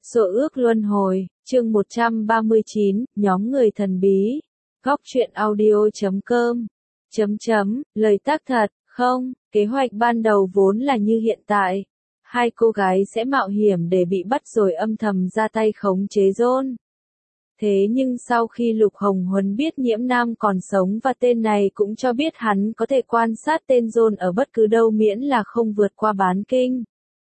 Số ước luân hồi, chương 139, nhóm người thần bí. Góc truyện audio.com. Lời tác thật, không, kế hoạch ban đầu vốn là như hiện tại. Hai cô gái sẽ mạo hiểm để bị bắt rồi âm thầm ra tay khống chế John. Thế nhưng sau khi Lục Hồng Huấn biết Nhiễm Nam còn sống và tên này cũng cho biết hắn có thể quan sát tên John ở bất cứ đâu miễn là không vượt qua bán kinh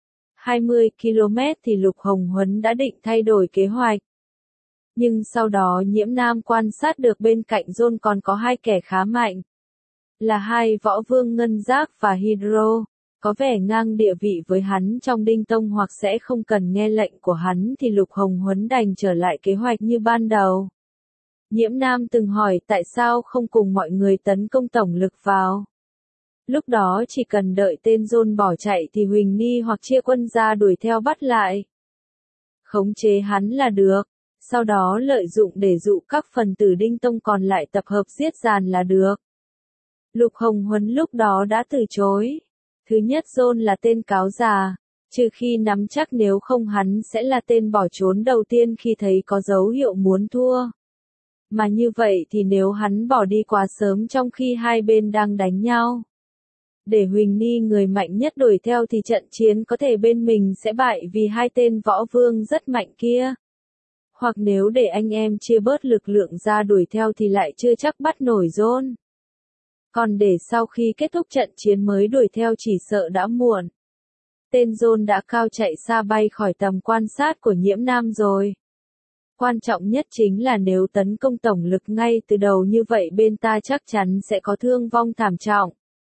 20 km thì Lục Hồng Huấn đã định thay đổi kế hoạch. Nhưng sau đó Nhiễm Nam quan sát được bên cạnh John còn có hai kẻ khá mạnh. Là hai võ vương Ngân Giác và Hydro. Có vẻ ngang địa vị với hắn trong Đinh Tông hoặc sẽ không cần nghe lệnh của hắn thì Lục Hồng Huấn đành trở lại kế hoạch như ban đầu. Nhiễm Nam từng hỏi tại sao không cùng mọi người tấn công tổng lực vào. Lúc đó chỉ cần đợi tên John bỏ chạy thì Huỳnh Ni hoặc chia quân ra đuổi theo bắt lại. Khống chế hắn là được, sau đó lợi dụng để dụ các phần tử Đinh Tông còn lại tập hợp giết giàn là được. Lục Hồng Huấn lúc đó đã từ chối. Thứ nhất John là tên cáo già, trừ khi nắm chắc nếu không hắn sẽ là tên bỏ trốn đầu tiên khi thấy có dấu hiệu muốn thua. Mà như vậy thì nếu hắn bỏ đi quá sớm trong khi hai bên đang đánh nhau. Để Huỳnh Ni người mạnh nhất đuổi theo thì trận chiến có thể bên mình sẽ bại vì hai tên võ vương rất mạnh kia. Hoặc nếu để anh em chia bớt lực lượng ra đuổi theo thì lại chưa chắc bắt nổi John. Còn để sau khi kết thúc trận chiến mới đuổi theo chỉ sợ đã muộn. Tên John đã cao chạy xa bay khỏi tầm quan sát của Nhiễm Nam rồi. Quan trọng nhất chính là nếu tấn công tổng lực ngay từ đầu như vậy bên ta chắc chắn sẽ có thương vong thảm trọng.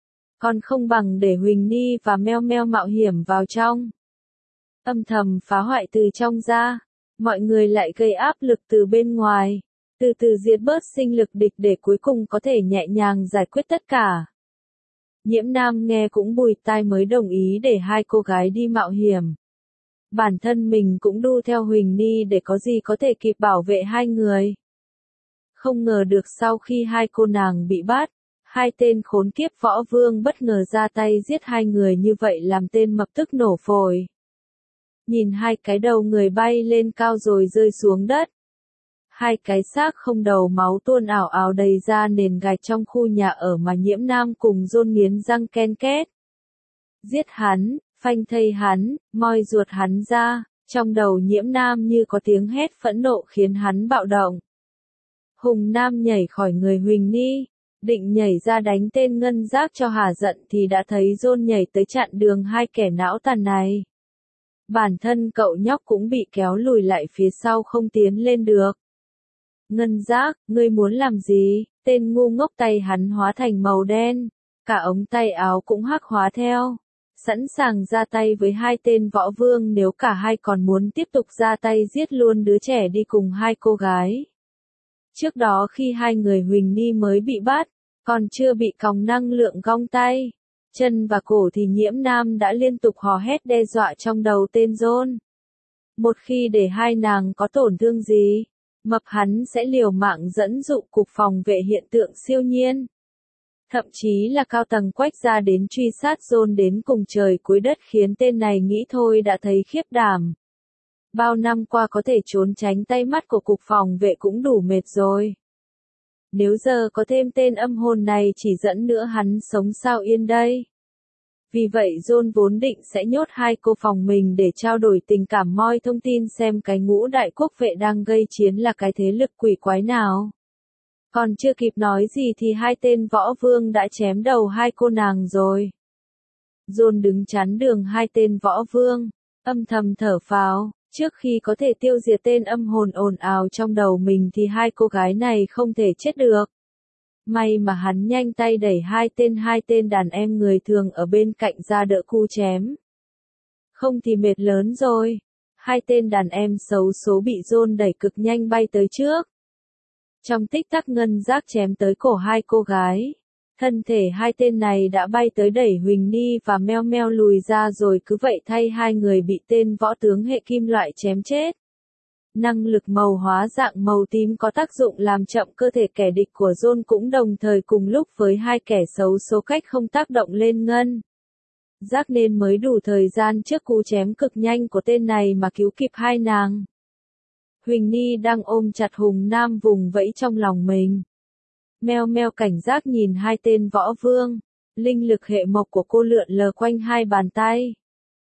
Còn không bằng để Huỳnh Ni và Meo Meo mạo hiểm vào trong. Âm thầm phá hoại từ trong ra, mọi người lại gây áp lực từ bên ngoài. Từ từ diệt bớt sinh lực địch để cuối cùng có thể nhẹ nhàng giải quyết tất cả. Nhiễm Nam nghe cũng bùi tai mới đồng ý để hai cô gái đi mạo hiểm. Bản thân mình cũng đu theo Huỳnh Ni để có gì có thể kịp bảo vệ hai người. Không ngờ được sau khi hai cô nàng bị bắt, hai tên khốn kiếp võ vương bất ngờ ra tay giết hai người như vậy làm tên mập tức nổ phổi. Nhìn hai cái đầu người bay lên cao rồi rơi xuống đất. Hai cái xác không đầu máu tuôn ảo ảo đầy ra nền gạch trong khu nhà ở mà Nhiễm Nam cùng John nghiến răng ken két. Giết hắn, phanh thây hắn, moi ruột hắn ra, trong đầu Nhiễm Nam như có tiếng hét phẫn nộ khiến hắn bạo động. Hùng Nam nhảy khỏi người Huỳnh Ni, định nhảy ra đánh tên Ngân Giác cho hả giận thì đã thấy John nhảy tới chặn đường hai kẻ não tàn này. Bản thân cậu nhóc cũng bị kéo lùi lại phía sau không tiến lên được. Ngân Giác, ngươi muốn làm gì? Tên ngu ngốc tay hắn hóa thành màu đen. Cả ống tay áo cũng hắc hóa theo. Sẵn sàng ra tay với hai tên võ vương nếu cả hai còn muốn tiếp tục ra tay giết luôn đứa trẻ đi cùng hai cô gái. Trước đó khi hai người Huỳnh Ni mới bị bắt, còn chưa bị còng năng lượng gong tay, chân và cổ thì Nhiễm Nam đã liên tục hò hét đe dọa trong đầu tên John. Một khi để hai nàng có tổn thương gì, mập hắn sẽ liều mạng dẫn dụ cục phòng vệ hiện tượng siêu nhiên. Thậm chí là cao tầng quách ra đến truy sát John đến cùng trời cuối đất khiến tên này nghĩ thôi đã thấy khiếp đảm. Bao năm qua có thể trốn tránh tay mắt của cục phòng vệ cũng đủ mệt rồi. Nếu giờ có thêm tên âm hồn này chỉ dẫn nữa hắn sống sao yên đây. Vì vậy John vốn định sẽ nhốt hai cô phòng mình để trao đổi tình cảm moi thông tin xem cái ngũ đại quốc vệ đang gây chiến là cái thế lực quỷ quái nào. Còn chưa kịp nói gì thì hai tên võ vương đã chém đầu hai cô nàng rồi. John đứng chắn đường hai tên võ vương, âm thầm thở phào, trước khi có thể tiêu diệt tên âm hồn ồn ào trong đầu mình thì hai cô gái này không thể chết được. May mà hắn nhanh tay đẩy hai tên đàn em người thường ở bên cạnh ra đỡ cu chém. Không thì mệt lớn rồi. Hai tên đàn em xấu số bị John đẩy cực nhanh bay tới trước. Trong tích tắc Ngân Giác chém tới cổ hai cô gái. Thân thể hai tên này đã bay tới đẩy Huỳnh Ni và Meo Meo lùi ra rồi cứ vậy thay hai người bị tên võ tướng hệ kim loại chém chết. Năng lực màu hóa dạng màu tím có tác dụng làm chậm cơ thể kẻ địch của John cũng đồng thời cùng lúc với hai kẻ xấu số cách không tác động lên Ngân Giác nên mới đủ thời gian trước cú chém cực nhanh của tên này mà cứu kịp hai nàng. Huỳnh Ni đang ôm chặt Hùng Nam vùng vẫy trong lòng mình. Meo meo cảnh giác nhìn hai tên võ vương, linh lực hệ mộc của cô lượn lờ quanh hai bàn tay.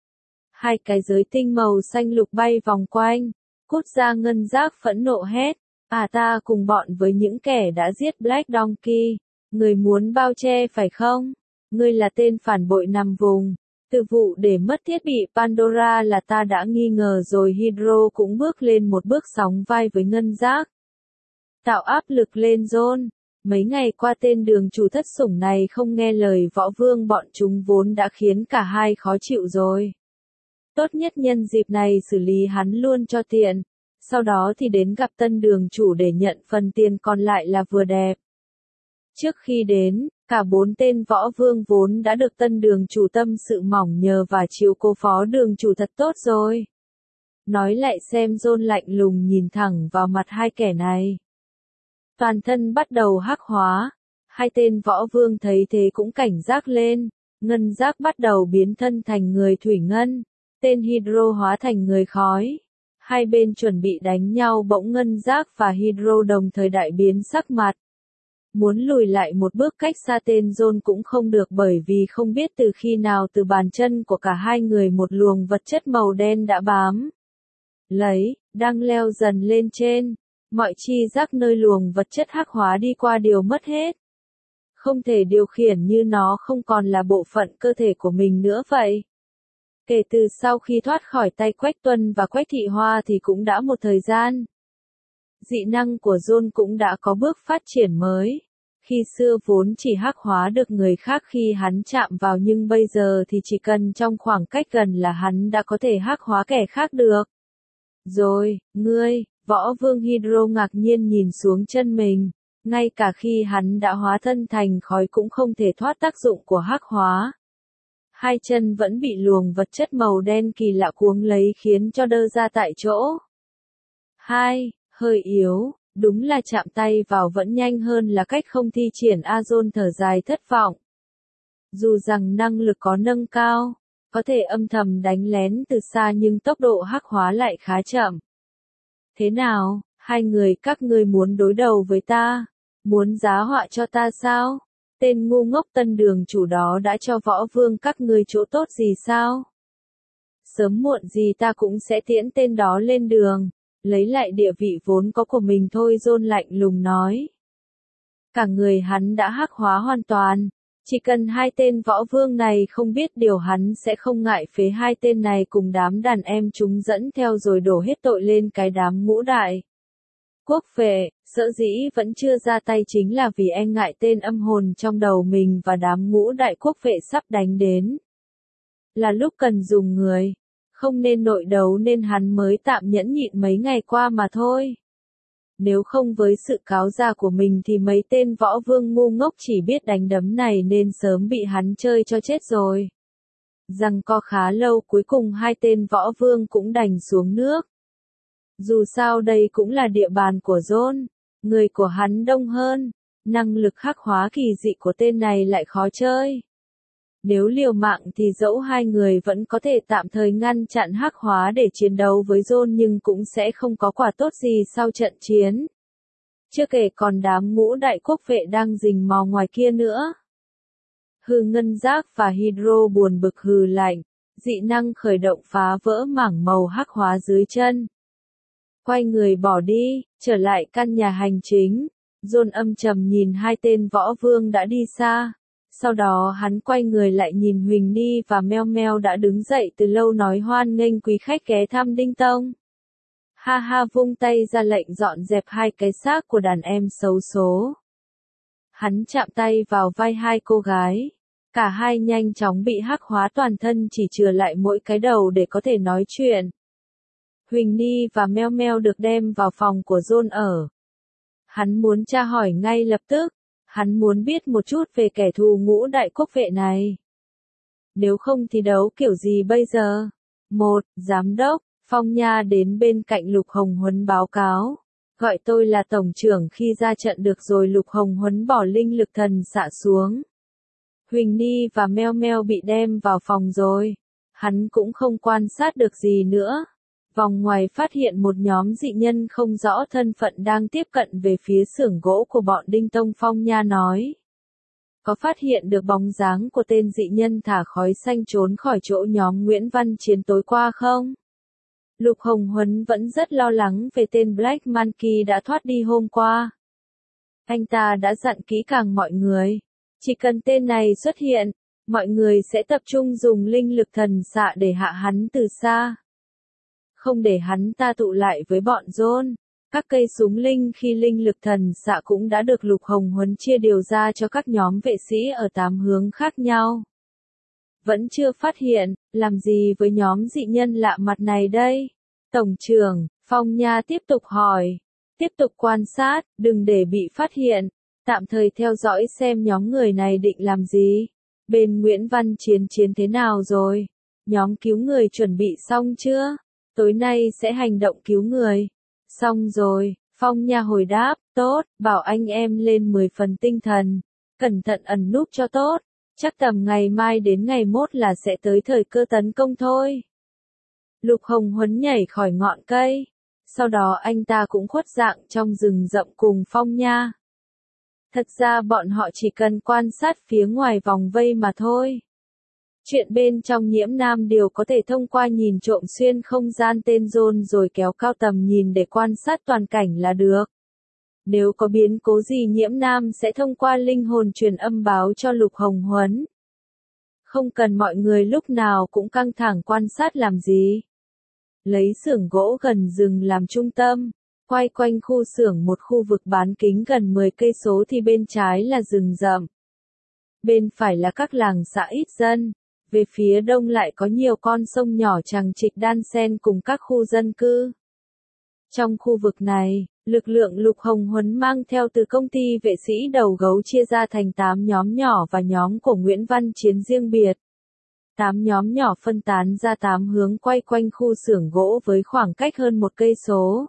Hai cái giới tinh màu xanh lục bay vòng quanh, cút ra ngân giác phẫn nộ hét. À ta cùng bọn với những kẻ đã giết Black Donkey, người muốn bao che phải không? Ngươi là tên phản bội nằm vùng. Từ vụ để mất thiết bị Pandora là ta đã nghi ngờ rồi. Hydro cũng bước lên một bước sóng vai với ngân giác. Tạo áp lực lên John. Mấy ngày qua tên đường chủ thất sủng này không nghe lời võ vương bọn chúng vốn đã khiến cả hai khó chịu rồi. Tốt nhất nhân dịp này xử lý hắn luôn cho tiện. Sau đó thì đến gặp tân đường chủ để nhận phần tiền còn lại là vừa đẹp. Trước khi đến, cả 4 tên võ vương vốn đã được tân đường chủ tâm sự mỏng nhờ và chiếu cố phó đường chủ thật tốt rồi. Nói lại xem. John lạnh lùng nhìn thẳng vào mặt hai kẻ này. Toàn thân bắt đầu hắc hóa. Hai tên võ vương thấy thế cũng cảnh giác lên. Ngân giác bắt đầu biến thân thành người thủy ngân. Tên Hydro hóa thành người khói. Hai bên chuẩn bị đánh nhau bỗng ngân giác và Hydro đồng thời đại biến sắc mặt. Muốn lùi lại một bước cách xa tên John cũng không được bởi vì không biết từ khi nào từ bàn chân của cả hai người một luồng vật chất màu đen đã bám lấy, đang leo dần lên trên. Mọi chi giác nơi luồng vật chất hắc hóa đi qua đều mất hết. Không thể điều khiển như nó không còn là bộ phận cơ thể của mình nữa vậy. Kể từ sau khi thoát khỏi tay Quách Tuân và Quách Thị Hoa thì cũng đã một thời gian. Dị năng của John cũng đã có bước phát triển mới. Khi xưa vốn chỉ hắc hóa được người khác khi hắn chạm vào nhưng bây giờ thì chỉ cần trong khoảng cách gần là hắn đã có thể hắc hóa kẻ khác được. Rồi, ngươi, võ vương Hydro ngạc nhiên nhìn xuống chân mình. Ngay cả khi hắn đã hóa thân thành khói cũng không thể thoát tác dụng của hắc hóa. Hai chân vẫn bị luồng vật chất màu đen kỳ lạ cuống lấy khiến cho đơ ra tại chỗ. Hơi yếu, đúng là chạm tay vào vẫn nhanh hơn là cách không thi triển. John thở dài thất vọng. Dù rằng năng lực có nâng cao, có thể âm thầm đánh lén từ xa nhưng tốc độ hắc hóa lại khá chậm. Thế nào, hai người các ngươi muốn đối đầu với ta? Muốn giá họa cho ta sao? Tên ngu ngốc tân đường chủ đó đã cho võ vương các ngươi chỗ tốt gì sao? Sớm muộn gì ta cũng sẽ tiễn tên đó lên đường, lấy lại địa vị vốn có của mình thôi. John lạnh lùng nói. Cả người hắn đã hắc hóa hoàn toàn. Chỉ cần hai tên võ vương này không biết điều hắn sẽ không ngại phế hai tên này cùng đám đàn em chúng dẫn theo rồi đổ hết tội lên cái đám ngũ đại quốc vệ. Sở dĩ vẫn chưa ra tay chính là vì e ngại tên âm hồn trong đầu mình và đám ngũ đại quốc vệ sắp đánh đến. Là lúc cần dùng người, không nên nội đấu nên hắn mới tạm nhẫn nhịn mấy ngày qua mà thôi. Nếu không với sự cáo già của mình thì mấy tên võ vương ngu ngốc chỉ biết đánh đấm này nên sớm bị hắn chơi cho chết rồi. Giằng co khá lâu cuối cùng hai tên võ vương cũng đành xuống nước. Dù sao đây cũng là địa bàn của John, người của hắn đông hơn, năng lực khắc hóa kỳ dị của tên này lại khó chơi. Nếu liều mạng thì dẫu hai người vẫn có thể tạm thời ngăn chặn hắc hóa để chiến đấu với John nhưng cũng sẽ không có quả tốt gì sau trận chiến. Chưa kể còn đám ngũ đại quốc vệ đang rình mò ngoài kia nữa. Hư ngân giác và Hydro buồn bực hừ lạnh, dị năng khởi động phá vỡ mảng màu hắc hóa dưới chân. Quay người bỏ đi, trở lại căn nhà hành chính. John âm trầm nhìn hai tên võ vương đã đi xa. Sau đó hắn quay người lại nhìn Huỳnh Ni và Meo Meo đã đứng dậy từ lâu nói hoan nghênh quý khách ghé thăm Đinh Tông. Ha ha vung tay ra lệnh dọn dẹp hai cái xác của đàn em xấu số. Hắn chạm tay vào vai hai cô gái. Cả hai nhanh chóng bị hắc hóa toàn thân chỉ chừa lại mỗi cái đầu để có thể nói chuyện. Huỳnh Ni và Meo Meo được đem vào phòng của John ở. Hắn muốn tra hỏi ngay lập tức. Hắn muốn biết một chút về kẻ thù ngũ đại quốc vệ này. Nếu không thì đấu kiểu gì bây giờ? Giám đốc, Phong Nha đến bên cạnh Lục Hồng Huấn báo cáo. Gọi tôi là tổng trưởng khi ra trận được rồi. Lục Hồng Huấn bỏ linh lực thần xạ xuống. Huỳnh Ni và Meo Meo bị đem vào phòng rồi. Hắn cũng không quan sát được gì nữa. Vòng ngoài phát hiện một nhóm dị nhân không rõ thân phận đang tiếp cận về phía xưởng gỗ của bọn Đinh Tông Phong Nha nói. Có phát hiện được bóng dáng của tên dị nhân thả khói xanh trốn khỏi chỗ nhóm Nguyễn Văn Chiến tối qua không? Lục Hồng Huấn vẫn rất lo lắng về tên Black Monkey đã thoát đi hôm qua. Anh ta đã dặn kỹ càng mọi người. Chỉ cần tên này xuất hiện, mọi người sẽ tập trung dùng linh lực thần xạ để hạ hắn từ xa. Không để hắn ta tụ lại với bọn John. Các cây súng linh khi linh lực thần xạ cũng đã được Lục Hồng Huấn chia điều ra cho các nhóm vệ sĩ ở 8 hướng khác nhau. Vẫn chưa phát hiện, làm gì với nhóm dị nhân lạ mặt này đây? Tổng trưởng, Phong Nha tiếp tục hỏi. Tiếp tục quan sát, đừng để bị phát hiện. Tạm thời theo dõi xem nhóm người này định làm gì. Bên Nguyễn Văn Chiến thế nào rồi? Nhóm cứu người chuẩn bị xong chưa? Tối nay sẽ hành động cứu người. Xong rồi, Phong Nha hồi đáp, tốt, bảo anh em lên 10 phần tinh thần. Cẩn thận ẩn núp cho tốt. Chắc tầm ngày mai đến ngày mốt là sẽ tới thời cơ tấn công thôi. Lục Hồng Huấn nhảy khỏi ngọn cây. Sau đó anh ta cũng khuất dạng trong rừng rậm cùng Phong Nha. Thật ra bọn họ chỉ cần quan sát phía ngoài vòng vây mà thôi. Chuyện bên trong Nhiễm Nam đều có thể thông qua nhìn trộm xuyên không gian tên John rồi kéo cao tầm nhìn để quan sát toàn cảnh là được. Nếu có biến cố gì Nhiễm Nam sẽ thông qua linh hồn truyền âm báo cho Lục Hồng Huấn. Không cần mọi người lúc nào cũng căng thẳng quan sát làm gì. Lấy xưởng gỗ gần rừng làm trung tâm, quay quanh khu xưởng một khu vực bán kính gần 10 cây số thì bên trái là rừng rậm. Bên phải là các làng xã ít dân, về phía đông lại có nhiều con sông nhỏ chằng chịt đan xen cùng các khu dân cư. Trong khu vực này, lực lượng Lục Hồng Huấn mang theo từ công ty vệ sĩ đầu gấu chia ra thành 8 nhóm nhỏ và nhóm của Nguyễn Văn Chiến riêng biệt. 8 nhóm nhỏ phân tán ra 8 hướng quay quanh khu xưởng gỗ với khoảng cách hơn 1 cây số.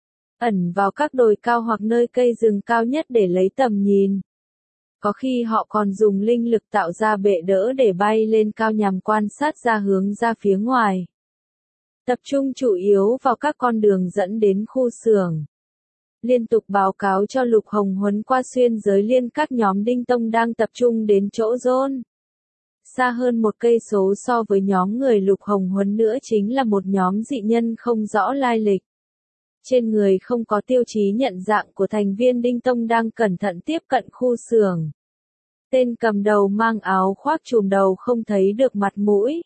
Ẩn vào các đồi cao hoặc nơi cây rừng cao nhất để lấy tầm nhìn. Có khi họ còn dùng linh lực tạo ra bệ đỡ để bay lên cao nhằm quan sát ra hướng ra phía ngoài. Tập trung chủ yếu vào các con đường dẫn đến khu xưởng. Liên tục báo cáo cho Lục Hồng Huấn qua xuyên giới liên các nhóm Đinh Tông đang tập trung đến chỗ John. Xa hơn 1 cây số so với nhóm người Lục Hồng Huấn nữa chính là một nhóm dị nhân không rõ lai lịch. Trên người không có tiêu chí nhận dạng của thành viên Đinh Tông đang cẩn thận tiếp cận khu xưởng. Tên cầm đầu mang áo khoác trùm đầu không thấy được mặt mũi.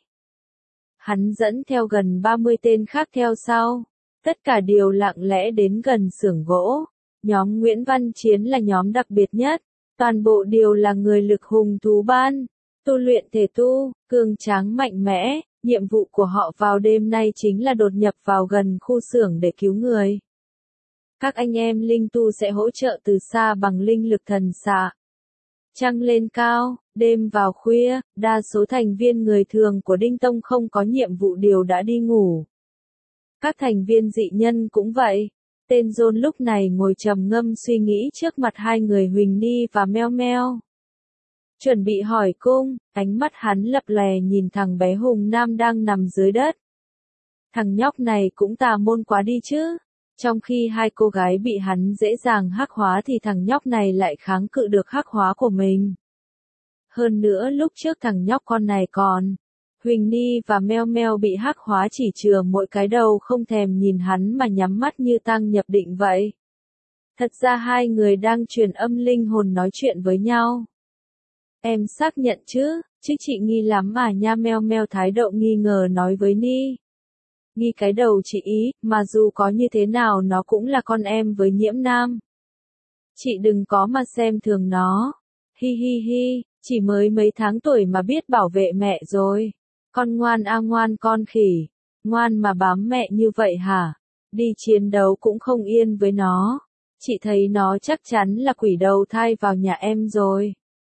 Hắn dẫn theo gần 30 tên khác theo sau. Tất cả đều lặng lẽ đến gần xưởng gỗ. Nhóm Nguyễn Văn Chiến là nhóm đặc biệt nhất. Toàn bộ đều là người lực hùng thú ban. Tu luyện thể tu, cường tráng mạnh mẽ. Nhiệm vụ của họ vào đêm nay chính là đột nhập vào gần khu xưởng để cứu người. Các anh em linh tu sẽ hỗ trợ từ xa bằng linh lực thần xạ. Trăng lên cao, đêm vào khuya, đa số thành viên người thường của Đinh Tông không có nhiệm vụ đều đã đi ngủ. Các thành viên dị nhân cũng vậy. Tên John lúc này ngồi trầm ngâm suy nghĩ trước mặt hai người Huỳnh Ni và Meo Meo. Chuẩn bị hỏi cung, ánh mắt hắn lập lè nhìn thằng bé Hùng Nam đang nằm dưới đất. Thằng nhóc này cũng tà môn quá đi chứ. Trong khi hai cô gái bị hắn dễ dàng hắc hóa thì thằng nhóc này lại kháng cự được hắc hóa của mình. Hơn nữa lúc trước thằng nhóc con này còn. Huỳnh Ni và Meo Meo bị hắc hóa chỉ chừa mỗi cái đầu không thèm nhìn hắn mà nhắm mắt như tăng nhập định vậy. Thật ra hai người đang truyền âm linh hồn nói chuyện với nhau. Em xác nhận chứ chị nghi lắm mà nha. Meo Meo thái độ nghi ngờ nói với Ni. Nghi cái đầu chị ý, mà dù có như thế nào nó cũng là con em với Nhiễm Nam. Chị đừng có mà xem thường nó. Hi hi hi, chỉ mới mấy tháng tuổi mà biết bảo vệ mẹ rồi. Con ngoan a ngoan con khỉ. Ngoan mà bám mẹ như vậy hả? Đi chiến đấu cũng không yên với nó. Chị thấy nó chắc chắn là quỷ đầu thai vào nhà em rồi.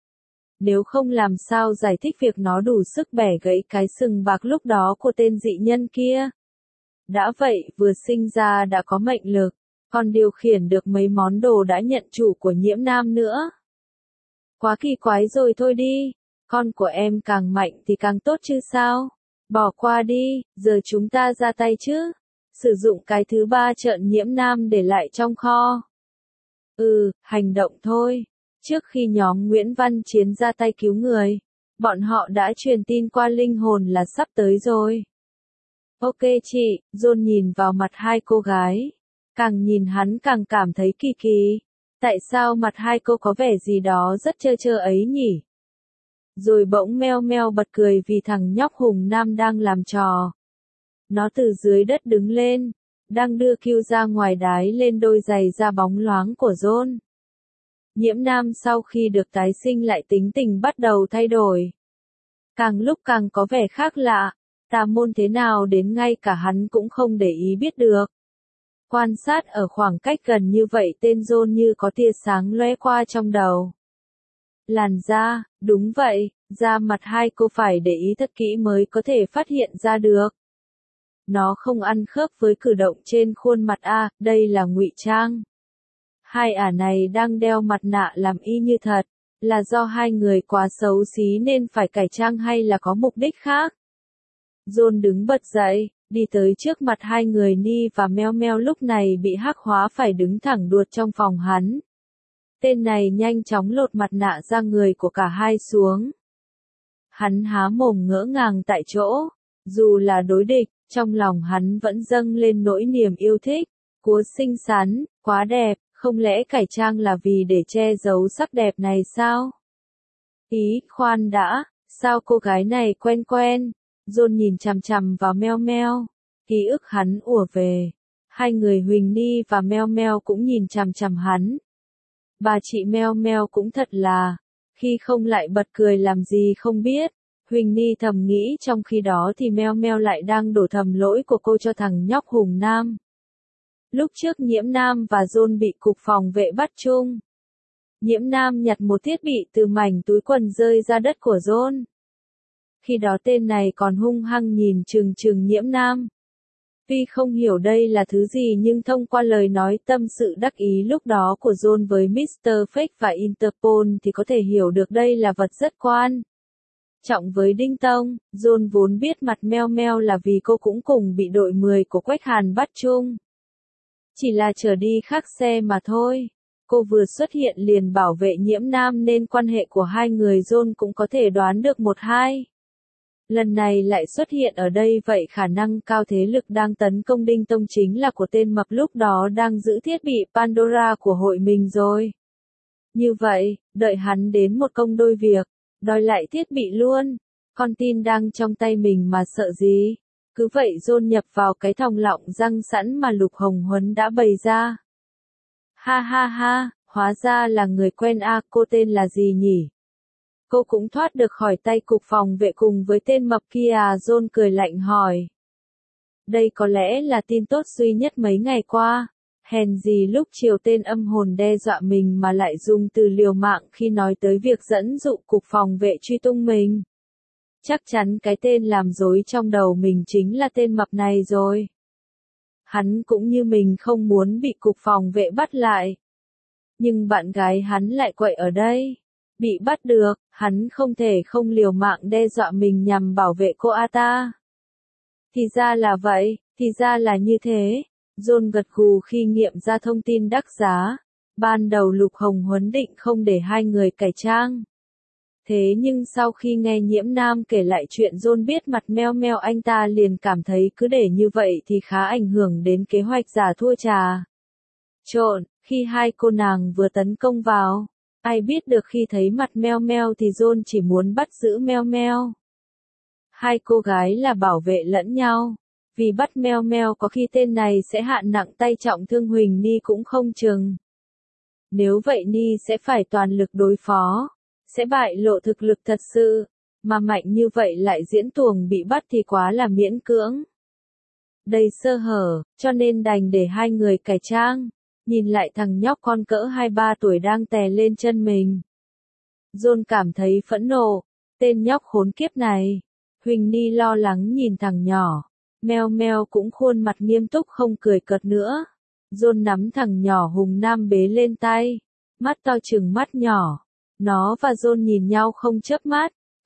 Nếu không làm sao giải thích việc nó đủ sức bẻ gãy cái sừng bạc lúc đó của tên dị nhân kia. Đã vậy, vừa sinh ra đã có mệnh lực, còn điều khiển được mấy món đồ đã nhận chủ của Nhiễm Nam nữa. Quá kỳ quái rồi thôi đi. Con của em càng mạnh thì càng tốt chứ sao? Bỏ qua đi, giờ chúng ta ra tay chứ. Sử dụng cái thứ ba trợn Nhiễm Nam để lại trong kho. Hành động thôi. Trước khi nhóm Nguyễn Văn Chiến ra tay cứu người, bọn họ đã truyền tin qua linh hồn là sắp tới rồi. Ok chị, John nhìn vào mặt hai cô gái. Càng nhìn hắn càng cảm thấy kỳ kỳ. Tại sao mặt hai cô có vẻ gì đó rất trơ trơ ấy nhỉ? Rồi bỗng meo meo bật cười vì thằng nhóc Hùng Nam đang làm trò. Nó từ dưới đất đứng lên, đang đưa Q ra ngoài đái lên đôi giày da bóng loáng của John. Nhiễm Nam sau khi được tái sinh lại tính tình bắt đầu thay đổi. Càng lúc càng có vẻ khác lạ, tà môn thế nào đến ngay cả hắn cũng không để ý biết được. Quan sát ở khoảng cách gần như vậy tên John như có tia sáng lóe qua trong đầu. Làn da, đúng vậy, da mặt hai cô phải để ý thật kỹ mới có thể phát hiện ra được. Nó không ăn khớp với cử động trên khuôn mặt đây là ngụy trang. Hai ả này đang đeo mặt nạ làm y như thật, là do hai người quá xấu xí nên phải cải trang hay là có mục đích khác? John đứng bật dậy, đi tới trước mặt hai người Ni và Meo Meo lúc này bị hắc hóa phải đứng thẳng đuột trong phòng hắn. Tên này nhanh chóng lột mặt nạ ra người của cả hai xuống. Hắn há mồm ngỡ ngàng tại chỗ, dù là đối địch, trong lòng hắn vẫn dâng lên nỗi niềm yêu thích. Cúa xinh xắn, quá đẹp, không lẽ cải trang là vì để che giấu sắc đẹp này sao? Khoan đã, sao cô gái này quen quen? John nhìn chằm chằm vào Meo Meo, ký ức hắn ùa về. Hai người Huỳnh Ni và Meo Meo cũng nhìn chằm chằm hắn. Bà chị Meo Meo cũng thật là, khi không lại bật cười làm gì không biết. Huỳnh Ni thầm nghĩ trong khi đó thì Meo Meo lại đang đổ thầm lỗi của cô cho thằng nhóc Hùng Nam. Lúc trước Nhiễm Nam và John bị cục phòng vệ bắt chung. Nhiễm Nam nhặt một thiết bị từ mảnh túi quần rơi ra đất của John. Khi đó tên này còn hung hăng nhìn chừng chừng Nhiễm Nam. Tuy không hiểu đây là thứ gì nhưng thông qua lời nói tâm sự đắc ý lúc đó của John với Mr. Fake và Interpol thì có thể hiểu được đây là vật rất quan trọng với Đinh Tông. John vốn biết mặt Meo Meo là vì cô cũng cùng bị đội 10 của Quách Hàn bắt chung. Chỉ là chở đi khác xe mà thôi. Cô vừa xuất hiện liền bảo vệ Nhiễm Nam nên quan hệ của hai người John cũng có thể đoán được một hai. Lần này lại xuất hiện ở đây vậy khả năng cao thế lực đang tấn công Đinh Tông chính là của tên mập lúc đó đang giữ thiết bị Pandora của hội mình rồi. Như vậy, đợi hắn đến một công đôi việc, đòi lại thiết bị luôn. Con tin đang trong tay mình mà sợ gì? Cứ vậy John nhập vào cái thòng lọng răng sẵn mà Lục Hồng Huấn đã bày ra. Ha ha ha, hóa ra là người quen cô tên là gì nhỉ? Cô cũng thoát được khỏi tay cục phòng vệ cùng với tên mập kia John cười lạnh hỏi. Đây có lẽ là tin tốt duy nhất mấy ngày qua. Hèn gì lúc chiều tên âm hồn đe dọa mình mà lại dùng từ liều mạng khi nói tới việc dẫn dụ cục phòng vệ truy tung mình. Chắc chắn cái tên làm rối trong đầu mình chính là tên mập này rồi. Hắn cũng như mình không muốn bị cục phòng vệ bắt lại. Nhưng bạn gái hắn lại quậy ở đây. Bị bắt được, hắn không thể không liều mạng đe dọa mình nhằm bảo vệ cô ta. Thì ra là vậy, thì ra là như thế. John gật gù khi nghiệm ra thông tin đắt giá. Ban đầu Lục Hồng Huấn định không để hai người cải trang. Thế nhưng sau khi nghe Nhiễm Nam kể lại chuyện John biết mặt Meo Meo anh ta liền cảm thấy cứ để như vậy thì khá ảnh hưởng đến kế hoạch giả thua trà. Trộn, khi hai cô nàng vừa tấn công vào. Ai biết được khi thấy mặt Meo Meo thì John chỉ muốn bắt giữ Meo Meo. Hai cô gái là bảo vệ lẫn nhau. Vì bắt Meo Meo có khi tên này sẽ hạn nặng tay trọng thương Huỳnh Ni cũng không chừng. Nếu vậy Ni sẽ phải toàn lực đối phó. Sẽ bại lộ thực lực thật sự. Mà mạnh như vậy lại diễn tuồng bị bắt thì quá là miễn cưỡng. Đầy sơ hở, cho nên đành để hai người cải trang. Nhìn lại thằng nhóc con cỡ 2-3 tuổi đang tè lên chân mình. John cảm thấy phẫn nộ. Tên nhóc khốn kiếp này. Huỳnh Ni lo lắng nhìn thằng nhỏ. Meo Meo cũng khuôn mặt nghiêm túc không cười cợt nữa. John nắm thằng nhỏ Hùng Nam bế lên tay. Mắt to trừng mắt nhỏ. Nó và John nhìn nhau không chớp mắt.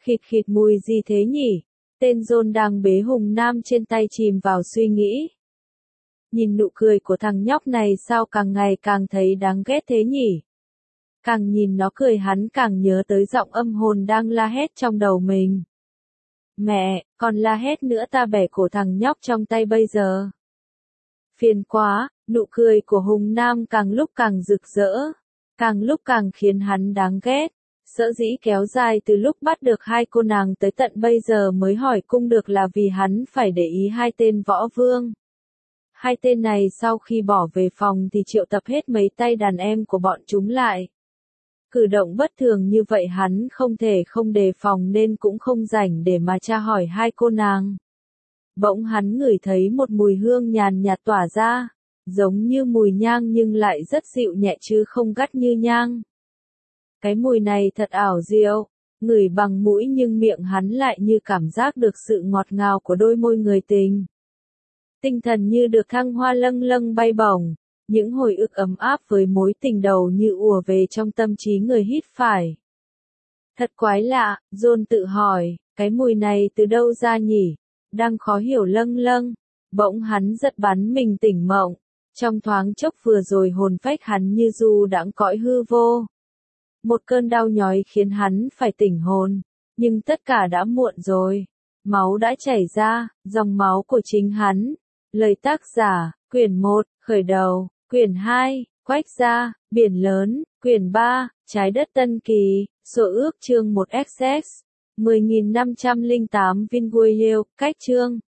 Khịt khịt mùi gì thế nhỉ? Tên John đang bế Hùng Nam trên tay chìm vào suy nghĩ. Nhìn nụ cười của thằng nhóc này sao càng ngày càng thấy đáng ghét thế nhỉ? Càng nhìn nó cười hắn càng nhớ tới giọng âm hồn đang la hét trong đầu mình. Mẹ, còn la hét nữa ta bẻ cổ thằng nhóc trong tay bây giờ. Phiền quá, nụ cười của Hùng Nam càng lúc càng rực rỡ, càng lúc càng khiến hắn đáng ghét. Sở dĩ kéo dài từ lúc bắt được hai cô nàng tới tận bây giờ mới hỏi cung được là vì hắn phải để ý hai tên võ vương. Hai tên này sau khi bỏ về phòng thì triệu tập hết mấy tay đàn em của bọn chúng lại. Cử động bất thường như vậy hắn không thể không đề phòng nên cũng không rảnh để mà tra hỏi hai cô nàng. Bỗng hắn ngửi thấy một mùi hương nhàn nhạt tỏa ra, giống như mùi nhang nhưng lại rất dịu nhẹ chứ không gắt như nhang. Cái mùi này thật ảo diệu, ngửi bằng mũi nhưng miệng hắn lại như cảm giác được sự ngọt ngào của đôi môi người tình. Tinh thần như được thăng hoa lâng lâng bay bổng, những hồi ức ấm áp với mối tình đầu như ùa về trong tâm trí người hít phải. Thật quái lạ, John tự hỏi, cái mùi này từ đâu ra nhỉ? Đang khó hiểu lâng lâng, bỗng hắn giật bắn mình tỉnh mộng, trong thoáng chốc vừa rồi hồn phách hắn như du đãng cõi hư vô. Một cơn đau nhói khiến hắn phải tỉnh hồn, nhưng tất cả đã muộn rồi. Máu đã chảy ra, dòng máu của chính hắn. Lời tác giả, quyển 1, khởi đầu, quyển 2, quách gia, biển lớn, quyển 3, trái đất Tân Kỳ, số ước chương 1XX, 10.508 Vinguiel, cách chương.